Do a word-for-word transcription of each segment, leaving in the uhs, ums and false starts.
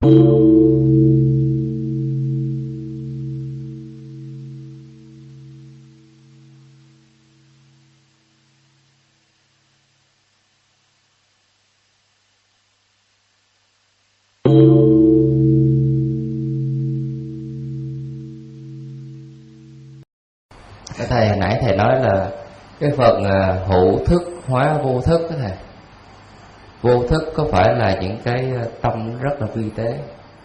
Thầy hồi nãy thầy nói là cái phần hữu thức hóa vô thức đó thầy. Vô thức có phải là những cái tâm rất là vi tế,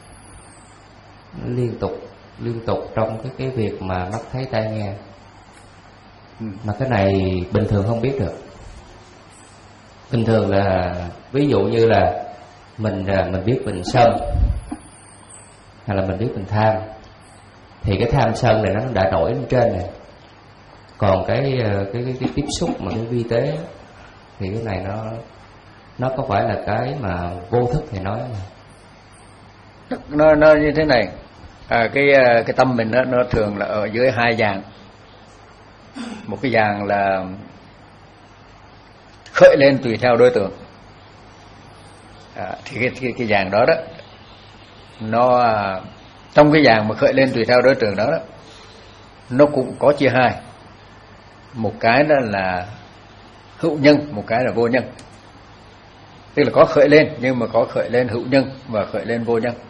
liên tục liên tục trong cái cái việc mà mắt thấy tai nghe, mà cái này bình thường không biết được. Bình thường là ví dụ như là mình mình biết mình sân hay là mình biết mình tham, thì cái tham sân này nó đã nổi lên trên này. Còn cái cái cái, cái tiếp xúc mà cái vi tế thì cái này nó nó có phải là cái mà vô thức thầy nói mà. Nó nó như thế này, à, cái cái tâm mình nó nó thường là ở dưới hai dạng. Một cái dạng là khởi lên tùy theo đối tượng, à, thì cái, cái cái dạng đó đó nó trong cái dạng mà khởi lên tùy theo đối tượng đó, đó nó cũng có chia hai. Một cái đó là hữu nhân, một cái là vô nhân. Tức là có khởi lên, nhưng mà có khởi lên hữu nhân và khởi lên vô nhân.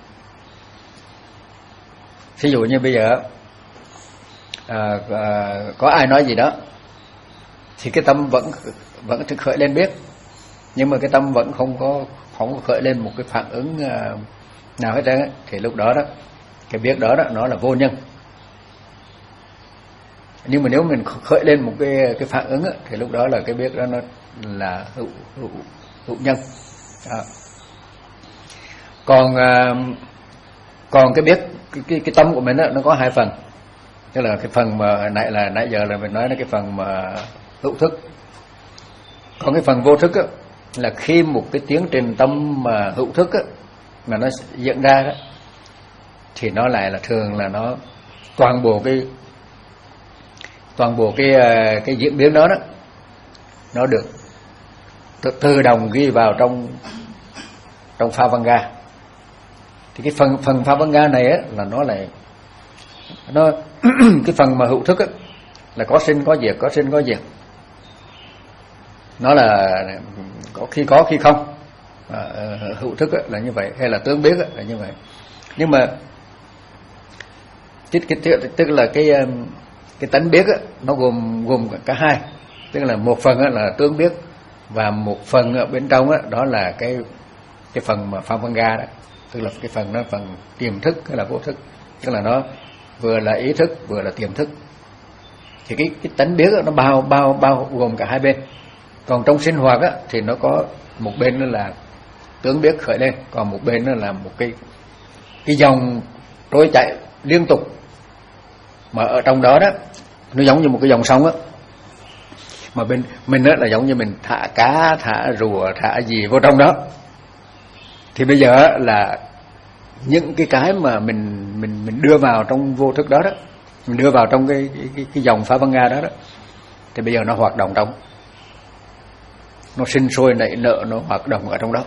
Ví dụ như bây giờ à, à, có ai nói gì đó thì cái tâm vẫn vẫn khởi lên biết, nhưng mà cái tâm vẫn không có không có khởi lên một cái phản ứng à, nào hết trơn á, thì lúc đó đó cái biết đó đó nó là vô nhân. Nhưng mà nếu mình khởi lên một cái cái phản ứng á, thì lúc đó là cái biết đó nó là hữu hữu hữu nhân. À. Còn à, còn cái biết cái, cái cái tâm của mình đó, nó có hai phần. Tức là cái phần mà nãy là nãy giờ là mình nói là cái phần mà hữu thức. Còn cái phần vô thức á, là khi một cái tiến trình tâm mà hữu thức á, mà nó diễn ra đó, thì nó lại là thường là nó toàn bộ cái toàn bộ cái cái diễn biến đó đó nó được tự động ghi vào trong trong pha văn ga. Thì cái phần phần pha văn ga này á là nó lại nó cái phần mà hữu thức á là có sinh có diệt, có sinh có diệt. Nó là có khi có khi không. À, hữu thức á là như vậy, hay là tướng biết á là như vậy. Nhưng mà cái, cái, tức là cái cái tánh biết á, nó gồm gồm cả hai. Tức là một phần á là tướng biết, và một phần ở bên trong á đó là cái cái phần mà pha văn ga đó. Tức là cái phần nó phần tiềm thức hay là vô thức. Tức là nó vừa là ý thức vừa là tiềm thức. Thì cái cái tánh biết á, nó bao bao bao gồm cả hai bên. Còn trong sinh hoạt á thì nó có một bên đó là tướng biết khởi lên, còn một bên đó là một cái cái dòng trôi chảy liên tục. Mà ở trong đó đó nó giống như một cái dòng sông á, mà bên mình đó là giống như mình thả cá, thả rùa, thả gì vô trong đó. Thì bây giờ là những cái cái mà mình mình mình đưa vào trong vô thức đó đó, mình đưa vào trong cái cái cái, cái dòng pha văn ga đó đó, thì bây giờ nó hoạt động trong, nó sinh sôi nảy nở, nó hoạt động ở trong đó.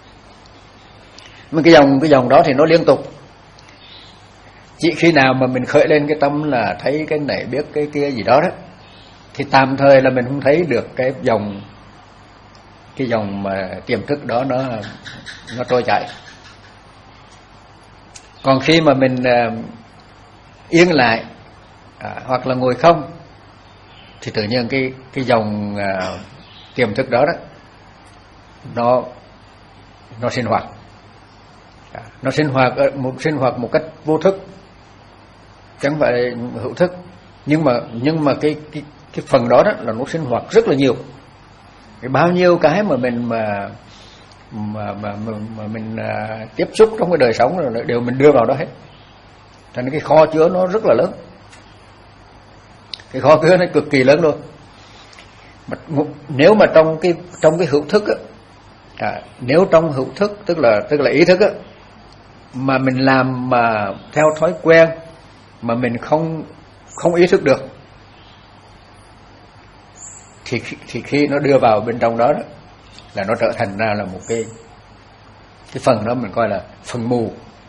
Mà cái dòng cái dòng đó thì nó liên tục. Chỉ khi nào mà mình khởi lên cái tâm là thấy cái này biết cái kia gì đó đó, thì tạm thời là mình không thấy được cái dòng cái dòng mà tiềm thức đó nó nó trôi chảy. Còn khi mà mình uh, yên lại à, hoặc là ngồi không, thì tự nhiên cái cái dòng uh, tiềm thức đó đó nó nó sinh hoạt. À, nó sinh hoạt một sinh hoạt một cách vô thức, chẳng phải hữu thức. Nhưng mà nhưng mà cái cái cái phần đó đó là nó sinh hoạt rất là nhiều. Cái bao nhiêu cái mà mình mà mà mà, mà, mà mình à, tiếp xúc trong cái đời sống rồi đều mình đưa vào đó hết. Cho nên cái kho chứa nó rất là lớn. Cái kho chứa nó cực kỳ lớn luôn. Mà, nếu mà trong cái trong cái hữu thức á, à, nếu trong hữu thức tức là tức là ý thức á, mà mình làm mà theo thói quen mà mình không không ý thức được, thì thì khi nó đưa vào bên trong đó, đó là nó trở thành ra là một cái cái phần đó mình coi là phần mù,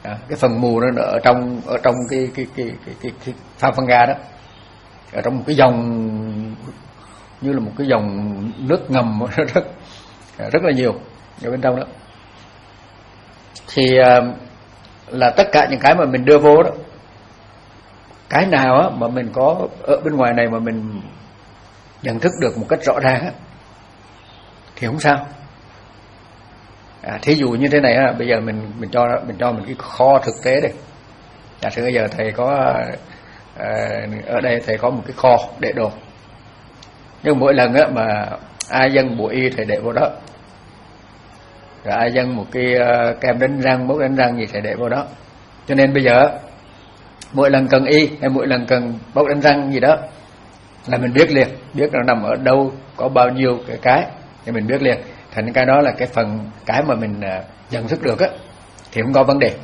À, cái phần mù nó ở trong ở trong cái cái cái cái cái, cái Pham Phan Ga đó, ở trong một cái dòng như là một cái dòng nước ngầm rất rất là nhiều ở bên trong đó. Thì là tất cả những cái mà mình đưa vô đó, cái nào á mà mình có ở bên ngoài này mà mình nhận thức được một cách rõ ràng á thì không sao. À, thí dụ như thế này á, bây giờ mình mình cho mình cho mình cái kho thực tế đây. Giả sử bây giờ thầy có à, ở đây thầy có một cái kho để đồ, nhưng mỗi lần á mà ai dâng bùa y thầy để vô đó, rồi ai dâng một cái uh, kem đánh răng, mốc đánh răng gì thầy để vô đó. Cho nên bây giờ mỗi lần cần y hay mỗi lần cần bốc đánh răng gì đó là mình biết liền, biết nó nằm ở đâu, có bao nhiêu cái cái thì mình biết liền. Thành cái đó là cái phần cái mà mình uh, nhận thức được á thì không có vấn đề.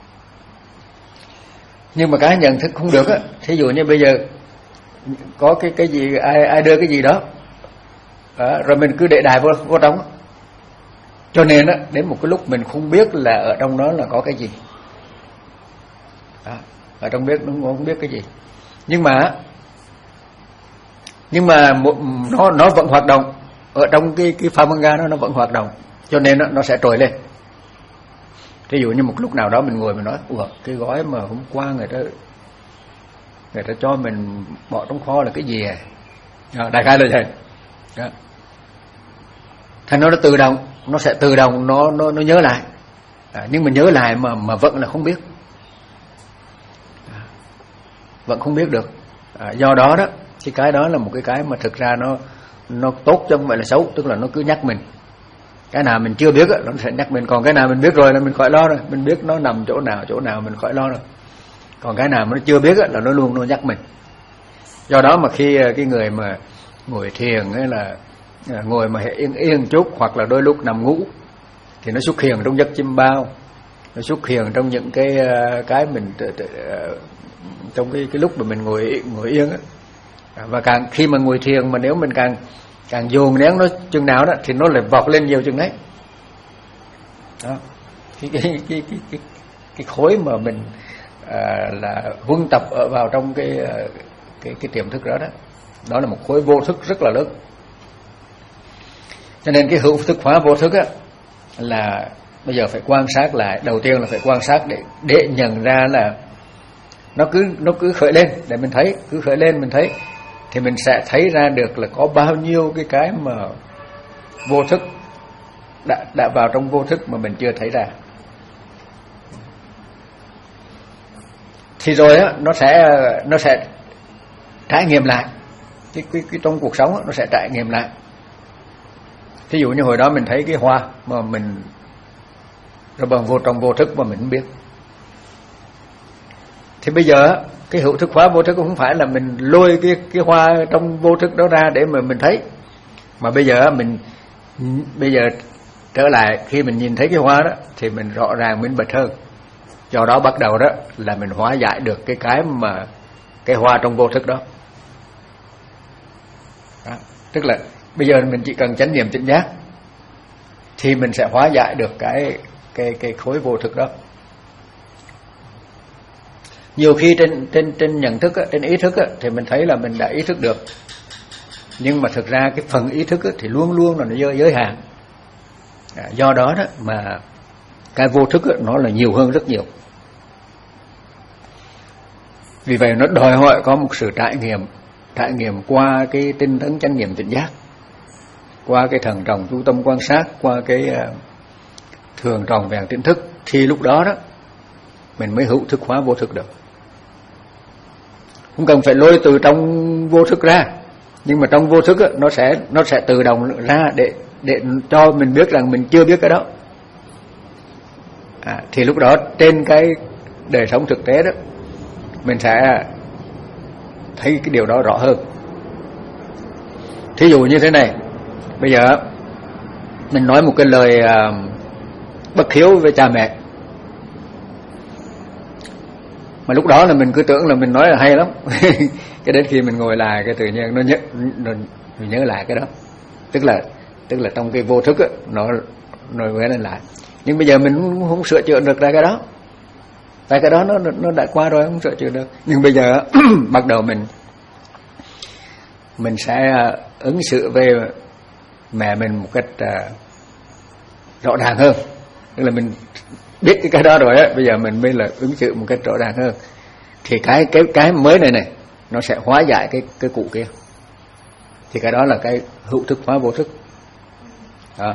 Nhưng mà cái nhận thức không được á, thí dụ như bây giờ có cái cái gì ai ai đưa cái gì đó, đó rồi mình cứ để đài vô vô trong. Cho nên á đến một cái lúc mình không biết là ở trong đó là có cái gì. Đó, ở trong biết nó không biết cái gì. Nhưng mà nhưng mà nó nó vẫn hoạt động ở trong cái cái Pham Phan Ga nó nó vẫn hoạt động, cho nên nó, nó sẽ trồi lên. Ví dụ như một lúc nào đó mình ngồi mình nói, ủa cái gói mà hôm qua người ta người ta cho mình bỏ trong kho là cái gì à? À đại khái là vậy. Đó. Thành nó nó tự động, nó sẽ tự động nó nó nó nhớ lại. À, nhưng mà nhớ lại mà mà vẫn là không biết. À, vẫn không biết được. À, do đó đó, cái cái đó là một cái cái mà thực ra nó nó tốt chứ không phải là xấu, tức là nó cứ nhắc mình. Cái nào mình chưa biết á, nó sẽ nhắc mình, còn cái nào mình biết rồi là mình khỏi lo rồi, mình biết nó nằm chỗ nào chỗ nào mình khỏi lo rồi. Còn cái nào mà nó chưa biết á, là nó luôn nó nhắc mình. Do đó mà khi cái người mà ngồi thiền hay là ngồi mà yên yên chút, hoặc là đôi lúc nằm ngủ thì nó xuất hiện trong giấc chim bao, nó xuất hiện trong những cái cái mình trong cái cái lúc mà mình ngồi ngồi yên á. Và càng khi mà ngồi thiền mà nếu mình càng càng dồn nén nó chừng nào đó thì nó lại vọt lên nhiều chừng đấy. Đó. Cái cái cái cái cái, cái khối mà mình à, là huân tập ở vào trong cái cái cái tiềm thức đó đó, đó là một khối vô thức rất là lớn. Cho nên cái hữu thức hóa vô thức á là bây giờ phải quan sát lại, đầu tiên là phải quan sát để để nhận ra là nó cứ nó cứ khởi lên để mình thấy, cứ khởi lên mình thấy thì mình sẽ thấy ra được là có bao nhiêu cái cái mà vô thức đã đã vào trong vô thức mà mình chưa thấy ra. Thì rồi á nó sẽ nó sẽ trải nghiệm lại cái cái, cái trong cuộc sống á, nó sẽ trải nghiệm lại. Ví dụ như hồi đó mình thấy cái hoa mà mình rồi bằng vô trong vô thức mà mình không biết. Thì bây giờ cái hữu thức hóa vô thức cũng không phải là mình lôi cái cái hoa trong vô thức đó ra để mà mình thấy, mà bây giờ mình bây giờ trở lại khi mình nhìn thấy cái hoa đó thì mình rõ ràng minh bạch hơn. Do đó bắt đầu đó là mình hóa giải được cái cái mà cái hoa trong vô thức đó. Đó, tức là bây giờ mình chỉ cần chánh niệm tỉnh giác thì mình sẽ hóa giải được cái cái cái khối vô thức đó. Nhiều khi trên trên trên nhận thức á, trên ý thức á, thì mình thấy là mình đã ý thức được, nhưng mà thực ra cái phần ý thức á, thì luôn luôn là nó giới, giới hạn. À, do đó đó mà cái vô thức á, nó là nhiều hơn rất nhiều. Vì vậy nó đòi hỏi có một sự trải nghiệm, trải nghiệm qua cái tinh tấn chánh niệm tỉnh giác, qua cái thần trọng chú tâm quan sát, qua cái uh, thường tròn vẹn tỉnh thức, thì lúc đó đó mình mới hữu thức hóa vô thức được. Không cần phải lôi từ trong vô thức ra, nhưng mà trong vô thức á, nó sẽ nó sẽ tự động ra để để cho mình biết rằng mình chưa biết cái đó. À, thì lúc đó trên cái đời sống thực tế đó mình sẽ thấy cái điều đó rõ hơn. Thí dụ như thế này, bây giờ mình nói một cái lời uh, bất hiếu với cha mẹ, mà lúc đó là mình cứ tưởng là mình nói là hay lắm. Cái đến khi mình ngồi lại cái tự nhiên nó nhớ nó, nó nhớ lại cái đó, tức là tức là trong cái vô thức ấy, nó nó vẽ lên lại. Nhưng bây giờ mình không, không sửa chữa được ra cái đó. tại cái đó nó nó đã qua rồi, không sửa chữa được. Nhưng bây giờ bắt đầu mình mình sẽ ứng xử về mẹ mình một cách uh, rõ ràng hơn, tức là mình biết cái cái đó rồi á, bây giờ mình mới là ứng xử một cách rõ ràng hơn, thì cái cái cái mới này này nó sẽ hóa giải cái cái cũ kia, thì cái đó là cái hữu thức hóa vô thức đó.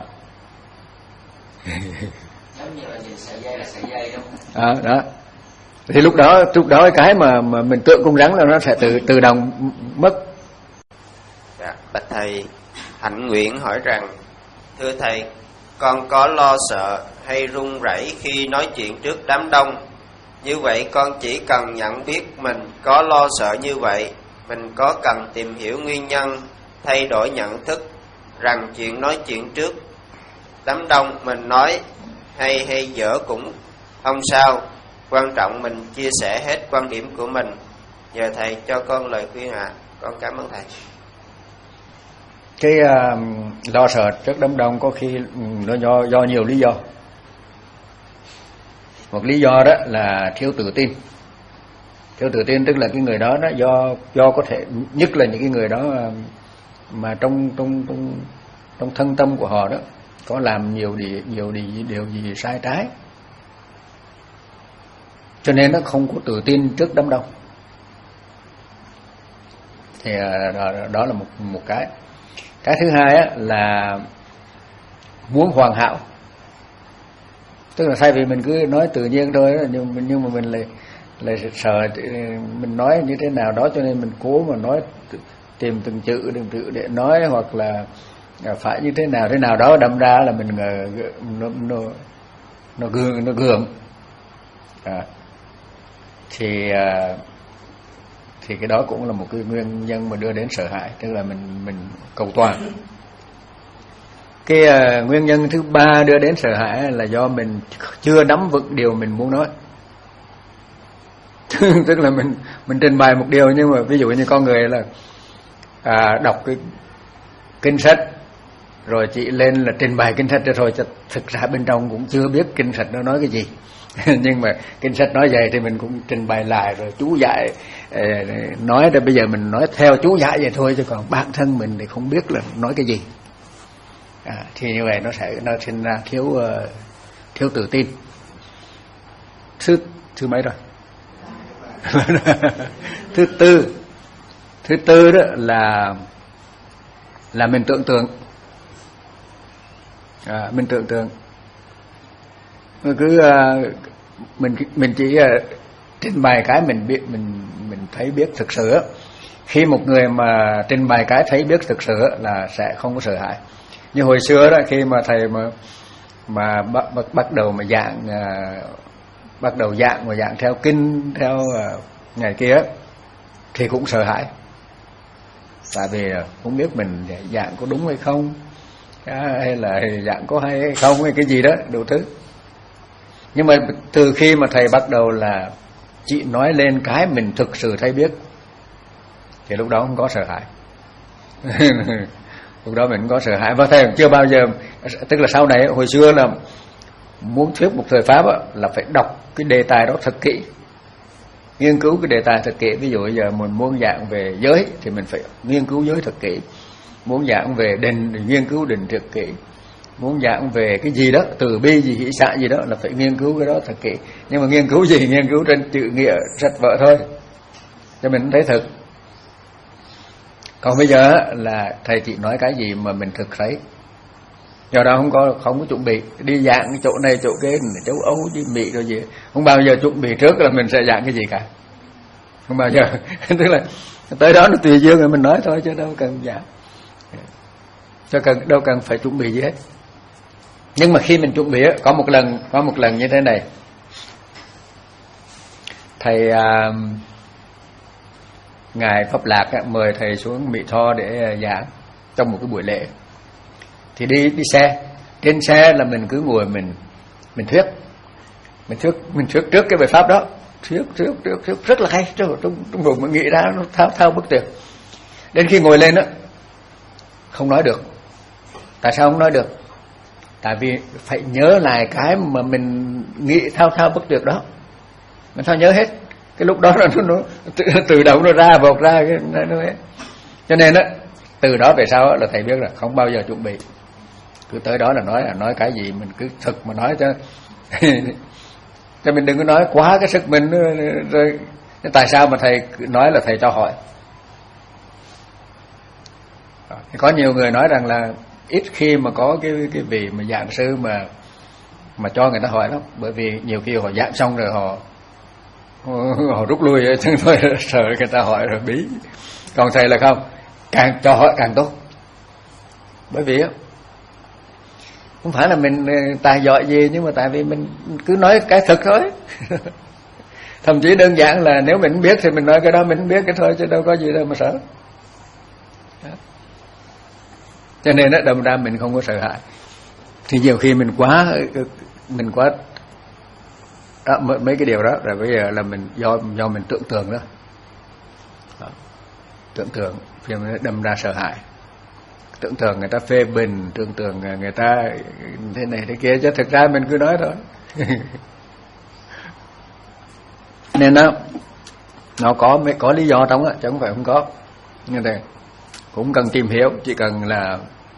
Giống như là nhìn sợi dây là sợi dây đúng không? À, đó thì lúc đó lúc đó cái mà mà mình tượng cung rắn là nó sẽ tự tự động mất. Dạ, bạch thầy, Hạnh Nguyện hỏi rằng: thưa thầy, con có lo sợ hay run rẩy khi nói chuyện trước đám đông. Như vậy con chỉ cần nhận biết mình có lo sợ như vậy, mình có cần tìm hiểu nguyên nhân, thay đổi nhận thức rằng chuyện nói chuyện trước đám đông mình nói hay hay dở cũng không sao, quan trọng mình chia sẻ hết quan điểm của mình. Nhờ thầy cho con lời khuyên ạ. À. Con cảm ơn thầy. Cái uh, lo sợ trước đám đông có khi nó do do nhiều lý do. Một lý do đó là thiếu tự tin. Thiếu tự tin tức là cái người đó đó do do có thể, nhất là những cái người đó mà trong trong trong trong thân tâm của họ đó có làm nhiều điều nhiều điều, điều gì sai trái, cho nên nó không có tự tin trước đám đông. Thì đó, đó là một một cái. Cái thứ hai á, là muốn hoàn hảo, tức là thay vì mình cứ nói tự nhiên thôi đó, nhưng nhưng mà mình lại lại sợ mình nói như thế nào đó, cho nên mình cố mà nói, tìm từng chữ từng chữ để nói, hoặc là phải như thế nào thế nào đó, đâm ra là mình nó nó nó gượng nó gượng à. thì thì cái đó cũng là một cái nguyên nhân mà đưa đến sợ hãi, tức là mình mình cầu toàn. Cái uh, nguyên nhân thứ ba đưa đến sợ hãi là do mình chưa nắm vững điều mình muốn nói. Tức là mình mình trình bày một điều, nhưng mà ví dụ như con người là à, đọc cái kinh sách rồi chị lên là trình bày kinh sách rồi, thực ra bên trong cũng chưa biết kinh sách nó nói cái gì. Nhưng mà kinh sách nói vậy thì mình cũng trình bày lại rồi chú giải nói, rồi bây giờ mình nói theo chú giải vậy thôi, chứ còn bản thân mình thì không biết là nói cái gì. À, thì như vậy nó sẽ nó sinh ra thiếu uh, thiếu tự tin. Thứ thứ mấy rồi? Thứ tư. Thứ tư đó là là mình tưởng tượng. À, mình tưởng tượng. Mình cứ uh, mình mình chỉ uh, trình bày cái mình biết, mình mình thấy biết thực sự. Khi một người mà trình bày cái thấy biết thực sự là sẽ không có sợ hãi. Như hồi xưa đó, khi mà thầy mà mà bắt bắt, bắt đầu mà giảng uh, bắt đầu giảng mà giảng theo kinh theo uh, ngày kia thì cũng sợ hãi, tại vì không biết mình giảng có đúng hay không, hay là giảng có hay hay không, hay cái gì đó đủ thứ. Nhưng mà từ khi mà thầy bắt đầu là chị nói lên cái mình thực sự thấy biết thì lúc đó không có sợ hãi. Lúc đó mình không có sợ hãi. Và thầy chưa bao giờ, tức là sau này hồi xưa là muốn thuyết một thời pháp là phải đọc cái đề tài đó thật kỹ, nghiên cứu cái đề tài thật kỹ. Ví dụ bây giờ mình muốn giảng về giới thì mình phải nghiên cứu giới thật kỹ, muốn giảng về định thì nghiên cứu định thật kỹ, muốn giảng về cái gì đó từ bi gì hỷ xả gì đó là phải nghiên cứu cái đó thật kỹ. Nhưng mà nghiên cứu gì? Nghiên cứu trên chữ nghĩa sách vở thôi, cho mình thấy thực. Còn bây giờ là thầy chỉ nói cái gì mà mình thực thấy, do đó không có không có chuẩn bị đi giảng chỗ này chỗ kia, châu Âu đi Mỹ rồi gì, không bao giờ chuẩn bị trước là mình sẽ giảng cái gì cả, không bao giờ. Tức là tới đó nó tùy duyên rồi mình nói thôi, chứ đâu cần giảng, cho cần đâu cần phải chuẩn bị gì hết. Nhưng mà khi mình chuẩn bị có một lần có một lần như thế này, thầy uh, ngài Pháp Lạc mời thầy xuống Mỹ Tho để giảng trong một cái buổi lễ. Thì đi đi xe, trên xe là mình cứ ngồi mình mình thuyết, mình thuyết mình thuyết trước cái bài pháp đó, thuyết thuyết thuyết, thuyết rất là hay, trong trong vùng mình nghĩ ra nó thao thao bất tuyệt. Đến khi ngồi lên đó không nói được. Tại sao không nói được? Tại vì phải nhớ lại cái mà mình nghĩ thao thao bất tuyệt đó. mình sao nhớ hết, cái lúc đó nó, nó tự, tự động nó ra vọt ra cái nó, nó hết. Cho nên á từ đó về sau là thầy biết là không bao giờ chuẩn bị, cứ tới đó là nói là nói cái gì mình cứ thực mà nói cho cho mình đừng có nói quá cái sức mình rồi. Tại sao mà thầy nói là thầy cho hỏi? Có nhiều người nói rằng là ít khi mà có cái cái vị mà giảng sư mà mà cho người ta hỏi lắm, bởi vì nhiều khi họ giảng xong rồi họ họ rút lui chứ thôi, sợ người ta hỏi rồi bí. Còn thầy là không, càng cho hỏi càng tốt, bởi vì không phải là mình tài giỏi gì, nhưng mà tại vì mình cứ nói cái thực thôi. Thậm chí đơn giản là nếu mình biết thì mình nói cái đó mình biết cái thôi, chứ đâu có gì đâu mà sợ. Cho nên đó, đâm ra mình không có sợ hãi. Thì nhiều khi mình quá mình quá đó, mấy cái điều đó rồi bây giờ là mình do do mình tưởng tượng đó, đó. tưởng tượng thì mình đâm ra sợ hãi, tưởng tượng người ta phê bình, tưởng tượng người ta thế này thế kia, chứ thực ra mình cứ nói thôi. Nên đó nó có có lý do trong đó, chứ không phải không có. Như thế cũng cần tìm hiểu, chỉ cần là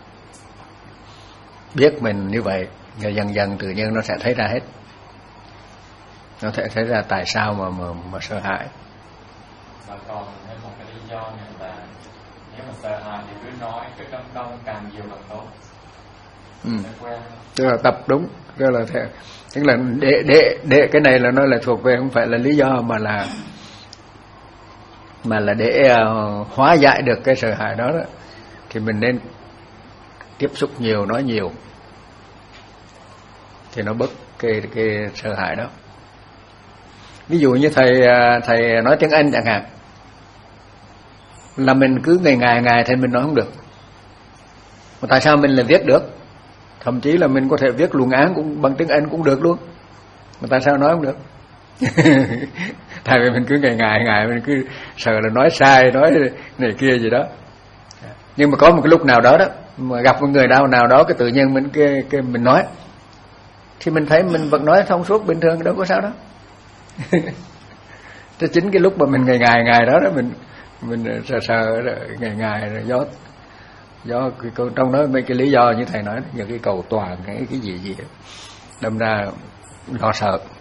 biết mình như vậy, rồi dần dần tự nhiên nó sẽ thấy ra hết, nó sẽ thấy ra tại sao mà mà, mà sợ hãi. Và còn thêm một cái lý do nữa là nếu mà sợ hãi thì cứ nói, cứ đông đông càng nhiều càng tốt. Ừ. Tức là tập đúng, tức là thế. Tức là để để để cái này là nó là thuộc về không phải là lý do, mà là mà là để uh, hóa giải được cái sợ hãi đó, đó thì mình nên tiếp xúc nhiều, nói nhiều thì nó bớt cái cái sợ hãi đó. Ví dụ như thầy thầy nói tiếng Anh chẳng hạn, là mình cứ ngày ngày ngày thì mình nói không được. Mà tại sao mình lại viết được? Thậm chí là mình có thể viết luận án cũng bằng tiếng Anh cũng được luôn. Mà tại sao nói không được? Tại vì mình cứ ngày ngày ngày mình cứ sợ là nói sai, nói này kia gì đó. Nhưng mà có một cái lúc nào đó đó mà gặp một người nào nào đó cái tự nhiên mình cái, cái mình nói thì mình thấy mình vẫn nói thông suốt bình thường, đâu có sao đó. Thế chính cái lúc mà mình ngày ngày ngày đó đó mình mình sợ sợ ngày ngày rồi do do cái câu trong đó mấy cái lý do như thầy nói, những cái cầu toàn cái cái gì gì đó, đâm ra lo sợ.